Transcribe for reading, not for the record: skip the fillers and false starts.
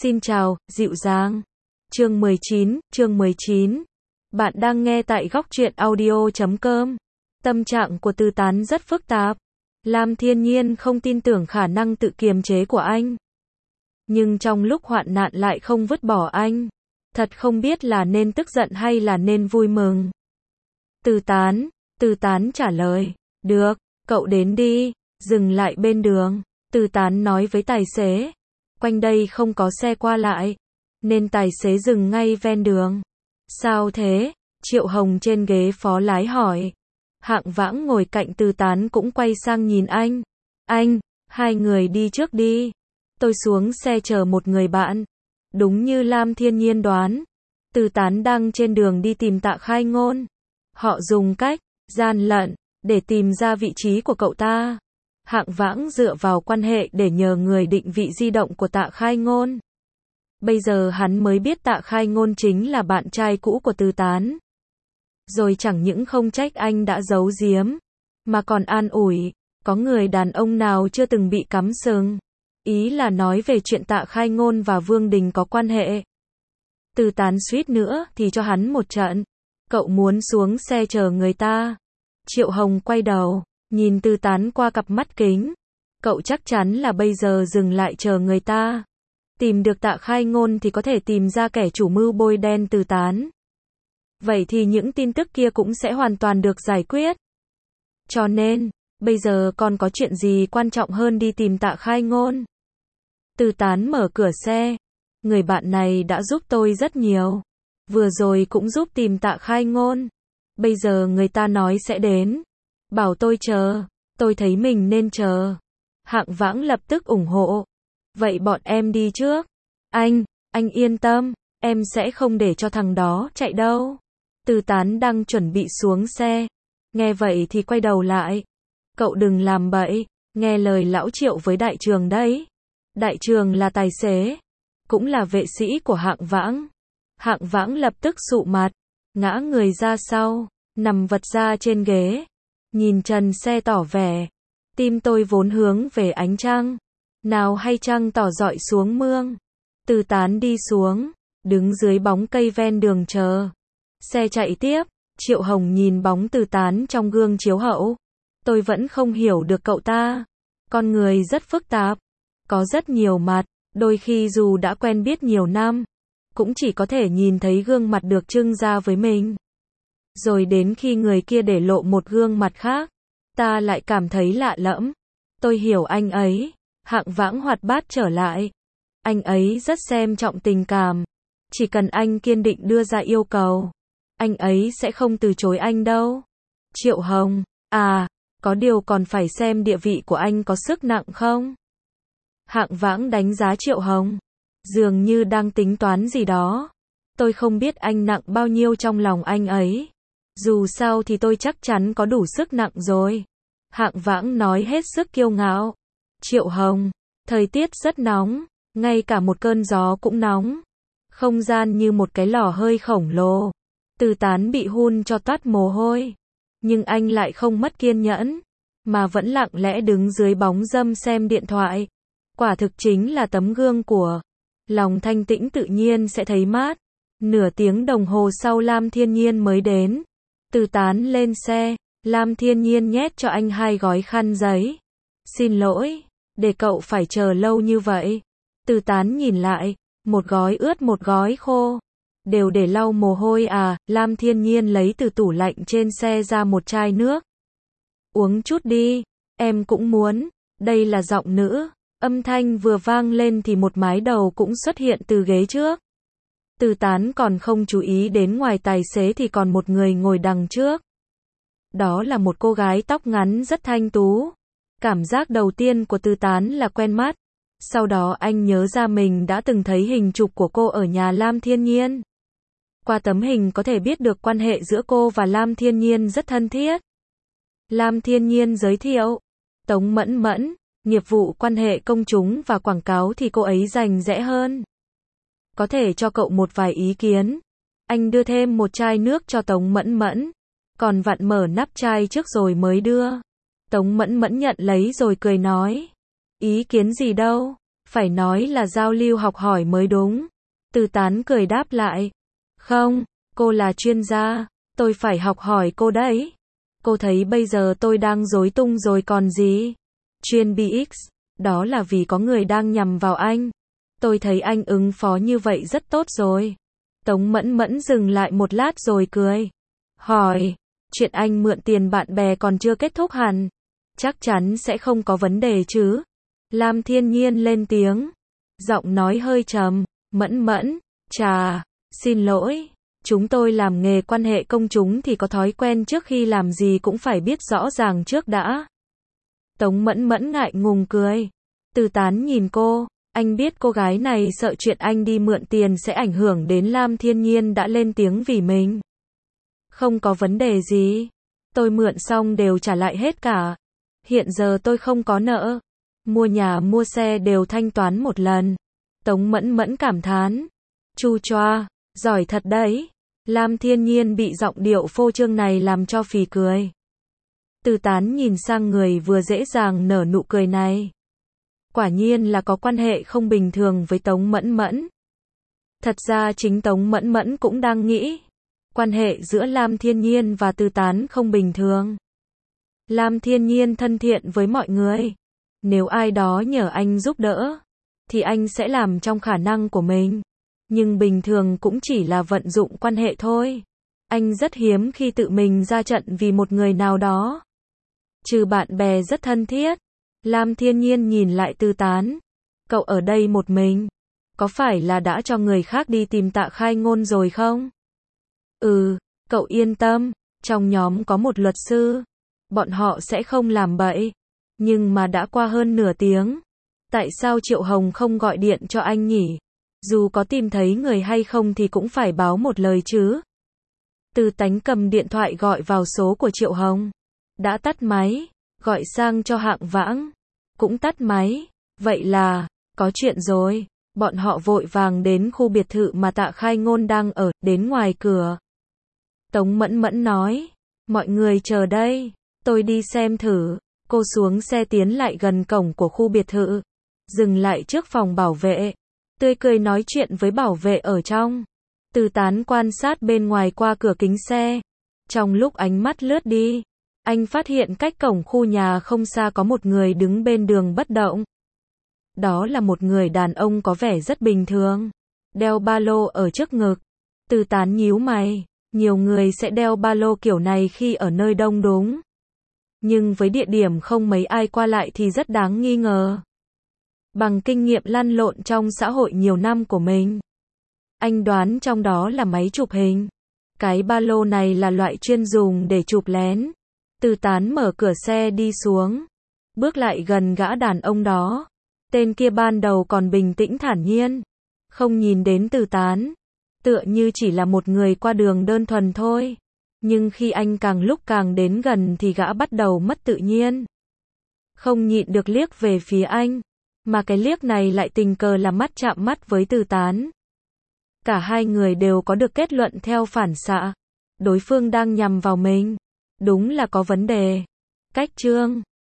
Xin chào, dịu dàng. Chương 19. Bạn đang nghe tại góc truyện audio.com. Tâm trạng của Tư Tán rất phức tạp. Lam Thiên Nhiên không tin tưởng khả năng tự kiềm chế của anh. Nhưng trong lúc hoạn nạn lại không vứt bỏ anh. Thật không biết là nên tức giận hay là nên vui mừng. Tư Tán trả lời. Được, cậu đến đi. Dừng lại bên đường. Tư Tán nói với tài xế. Quanh đây không có xe qua lại, nên tài xế dừng ngay ven đường. Sao thế? Triệu Hồng trên ghế phó lái hỏi. Hạng Vãng ngồi cạnh Tư Tán cũng quay sang nhìn anh. Anh, hai người đi trước đi. Tôi xuống xe chờ một người bạn. Đúng như Lam Thiên Nhiên đoán. Tư Tán đang trên đường đi tìm Tạ Khai Ngôn. Họ dùng cách gian lận để tìm ra vị trí của cậu ta. Hạng Vãng dựa vào quan hệ để nhờ người định vị di động của Tạ Khai Ngôn. Bây giờ hắn mới biết Tạ Khai Ngôn chính là bạn trai cũ của Tư Tán. Rồi chẳng những không trách anh đã giấu giếm, mà còn an ủi, có người đàn ông nào chưa từng bị cắm sừng. Ý là nói về chuyện Tạ Khai Ngôn và Vương Đình có quan hệ. Tư Tán suýt nữa thì cho hắn một trận. Cậu muốn xuống xe chờ người ta. Triệu Hồng quay đầu, nhìn Tư Tán qua cặp mắt kính. Cậu chắc chắn là bây giờ dừng lại chờ người ta. Tìm được Tạ Khai Ngôn thì có thể tìm ra kẻ chủ mưu bôi đen Tư Tán. Vậy thì những tin tức kia cũng sẽ hoàn toàn được giải quyết. Cho nên, bây giờ còn có chuyện gì quan trọng hơn đi tìm Tạ Khai Ngôn? Tư Tán mở cửa xe. Người bạn này đã giúp tôi rất nhiều. Vừa rồi cũng giúp tìm Tạ Khai Ngôn. Bây giờ người ta nói sẽ đến. Bảo tôi chờ. Tôi thấy mình nên chờ. Hạng Vãng lập tức ủng hộ. Vậy bọn em đi trước. Anh yên tâm. Em sẽ không để cho thằng đó chạy đâu. Tư Tán đang chuẩn bị xuống xe. Nghe vậy thì quay đầu lại. Cậu đừng làm bậy. Nghe lời lão Triệu với đại trường đấy. Đại trường là tài xế. Cũng là vệ sĩ của Hạng Vãng. Hạng Vãng lập tức sụ mặt. Ngã người ra sau. Nằm vật ra trên ghế. Nhìn trần xe tỏ vẻ. Tim tôi vốn hướng về ánh trăng. Nào hay trăng tỏ rọi xuống mương. Tư Tán đi xuống. Đứng dưới bóng cây ven đường chờ. Xe chạy tiếp. Triệu Hồng nhìn bóng Tư Tán trong gương chiếu hậu. Tôi vẫn không hiểu được cậu ta. Con người rất phức tạp. Có rất nhiều mặt. Đôi khi dù đã quen biết nhiều năm, cũng chỉ có thể nhìn thấy gương mặt được trưng ra với mình. Rồi đến khi người kia để lộ một gương mặt khác, ta lại cảm thấy lạ lẫm. Tôi hiểu anh ấy. Hạng Vãng hoạt bát trở lại. Anh ấy rất xem trọng tình cảm. Chỉ cần anh kiên định đưa ra yêu cầu, anh ấy sẽ không từ chối anh đâu. Triệu Hồng, có điều còn phải xem địa vị của anh có sức nặng không? Hạng Vãng đánh giá Triệu Hồng. Dường như đang tính toán gì đó. Tôi không biết anh nặng bao nhiêu trong lòng anh ấy. Dù sao thì tôi chắc chắn có đủ sức nặng rồi. Hạng Vãng nói hết sức kiêu ngạo. Triệu Hồng, thời tiết rất nóng. Ngay cả một cơn gió cũng nóng. Không gian như một cái lò hơi khổng lồ. Tư Tán bị hun cho toát mồ hôi. Nhưng anh lại không mất kiên nhẫn. Mà vẫn lặng lẽ đứng dưới bóng râm xem điện thoại. Quả thực chính là tấm gương của lòng thanh tĩnh tự nhiên sẽ thấy mát. Nửa tiếng đồng hồ sau Lam Thiên Nhiên mới đến. Tư Tán lên xe. Lam Thiên Nhiên nhét cho anh 2 gói khăn giấy. Xin lỗi, để cậu phải chờ lâu như vậy. Tư Tán nhìn lại. Một gói ướt một gói khô. Đều để lau mồ hôi à? Lam Thiên Nhiên lấy từ tủ lạnh trên xe ra một chai nước. Uống chút đi. Em cũng muốn. Đây là giọng nữ. Âm thanh vừa vang lên thì một mái đầu cũng xuất hiện từ ghế trước. Tư Tán còn không chú ý đến ngoài tài xế thì còn một người ngồi đằng trước. Đó là một cô gái tóc ngắn rất thanh tú. Cảm giác đầu tiên của Tư Tán là quen mắt. Sau đó anh nhớ ra mình đã từng thấy hình chụp của cô ở nhà Lam Thiên Nhiên. Qua tấm hình có thể biết được quan hệ giữa cô và Lam Thiên Nhiên rất thân thiết. Lam Thiên Nhiên giới thiệu. Tống Mẫn Mẫn. Nghiệp vụ quan hệ công chúng và quảng cáo thì cô ấy rành rẽ hơn. Có thể cho cậu một vài ý kiến. Anh đưa thêm một chai nước cho Tống Mẫn Mẫn. Còn vặn mở nắp chai trước rồi mới đưa. Tống Mẫn Mẫn nhận lấy rồi cười nói. Ý kiến gì đâu. Phải nói là giao lưu học hỏi mới đúng. Từ Tán cười đáp lại. Không, cô là chuyên gia, tôi phải học hỏi cô đấy. Cô thấy bây giờ tôi đang rối tung rồi còn gì. Chuyên BX, đó là vì có người đang nhằm vào anh. Tôi thấy anh ứng phó như vậy rất tốt rồi. Tống Mẫn Mẫn dừng lại một lát rồi cười. Hỏi, chuyện anh mượn tiền bạn bè còn chưa kết thúc hẳn. Chắc chắn sẽ không có vấn đề chứ. Lam Thiên Nhiên lên tiếng. Giọng nói hơi trầm. Mẫn Mẫn, xin lỗi. Chúng tôi làm nghề quan hệ công chúng thì có thói quen trước khi làm gì cũng phải biết rõ ràng trước đã. Tống Mẫn Mẫn ngại ngùng cười. Từ Tán nhìn cô, anh biết cô gái này sợ chuyện anh đi mượn tiền sẽ ảnh hưởng đến Lam Thiên Nhiên đã lên tiếng vì mình. Không có vấn đề gì. Tôi mượn xong đều trả lại hết cả. Hiện giờ tôi không có nợ. Mua nhà mua xe đều thanh toán một lần. Tống Mẫn Mẫn cảm thán. Chu choa, giỏi thật đấy. Lam Thiên Nhiên bị giọng điệu phô trương này làm cho phì cười. Từ Tán nhìn sang người vừa dễ dàng nở nụ cười này. Quả nhiên là có quan hệ không bình thường với Tống Mẫn Mẫn. Thật ra chính Tống Mẫn Mẫn cũng đang nghĩ. Quan hệ giữa Lam Thiên Nhiên và Từ Tán không bình thường. Lam Thiên Nhiên thân thiện với mọi người. Nếu ai đó nhờ anh giúp đỡ, thì anh sẽ làm trong khả năng của mình. Nhưng bình thường cũng chỉ là vận dụng quan hệ thôi. Anh rất hiếm khi tự mình ra trận vì một người nào đó. Trừ bạn bè rất thân thiết. Lam Thiên Nhiên nhìn lại Từ Tán. Cậu ở đây một mình. Có phải là đã cho người khác đi tìm Tạ Khai Ngôn rồi không? Cậu yên tâm. Trong nhóm có một luật sư. Bọn họ sẽ không làm bậy. Nhưng mà đã qua hơn nửa tiếng. Tại sao Triệu Hồng không gọi điện cho anh nhỉ? Dù có tìm thấy người hay không thì cũng phải báo một lời chứ. Từ Tánh cầm điện thoại gọi vào số của Triệu Hồng. Đã tắt máy. Gọi sang cho Hạng Vãng. Cũng tắt máy. Vậy là, có chuyện rồi. Bọn họ vội vàng đến khu biệt thự mà Tạ Khai Ngôn đang ở, đến ngoài cửa. Tống Mẫn Mẫn nói. Mọi người chờ đây. Tôi đi xem thử. Cô xuống xe tiến lại gần cổng của khu biệt thự. Dừng lại trước phòng bảo vệ. Tươi cười nói chuyện với bảo vệ ở trong. Từ Tán quan sát bên ngoài qua cửa kính xe. Trong lúc ánh mắt lướt đi, anh phát hiện cách cổng khu nhà không xa có một người đứng bên đường bất động. Đó là một người đàn ông có vẻ rất bình thường. Đeo ba lô ở trước ngực. Từ Tán nhíu mày. Nhiều người sẽ đeo ba lô kiểu này khi ở nơi đông đúng. Nhưng với địa điểm không mấy ai qua lại thì rất đáng nghi ngờ. Bằng kinh nghiệm lăn lộn trong xã hội nhiều năm của mình, anh đoán trong đó là máy chụp hình. Cái ba lô này là loại chuyên dùng để chụp lén. Từ Tán mở cửa xe đi xuống. Bước lại gần gã đàn ông đó. Tên kia ban đầu còn bình tĩnh thản nhiên. Không nhìn đến Từ Tán. Tựa như chỉ là một người qua đường đơn thuần thôi. Nhưng khi anh càng lúc càng đến gần thì gã bắt đầu mất tự nhiên. Không nhịn được liếc về phía anh. Mà cái liếc này lại tình cờ là mắt chạm mắt với Từ Tán. Cả hai người đều có được kết luận theo phản xạ. Đối phương đang nhằm vào mình. Đúng là có vấn đề. Cách chương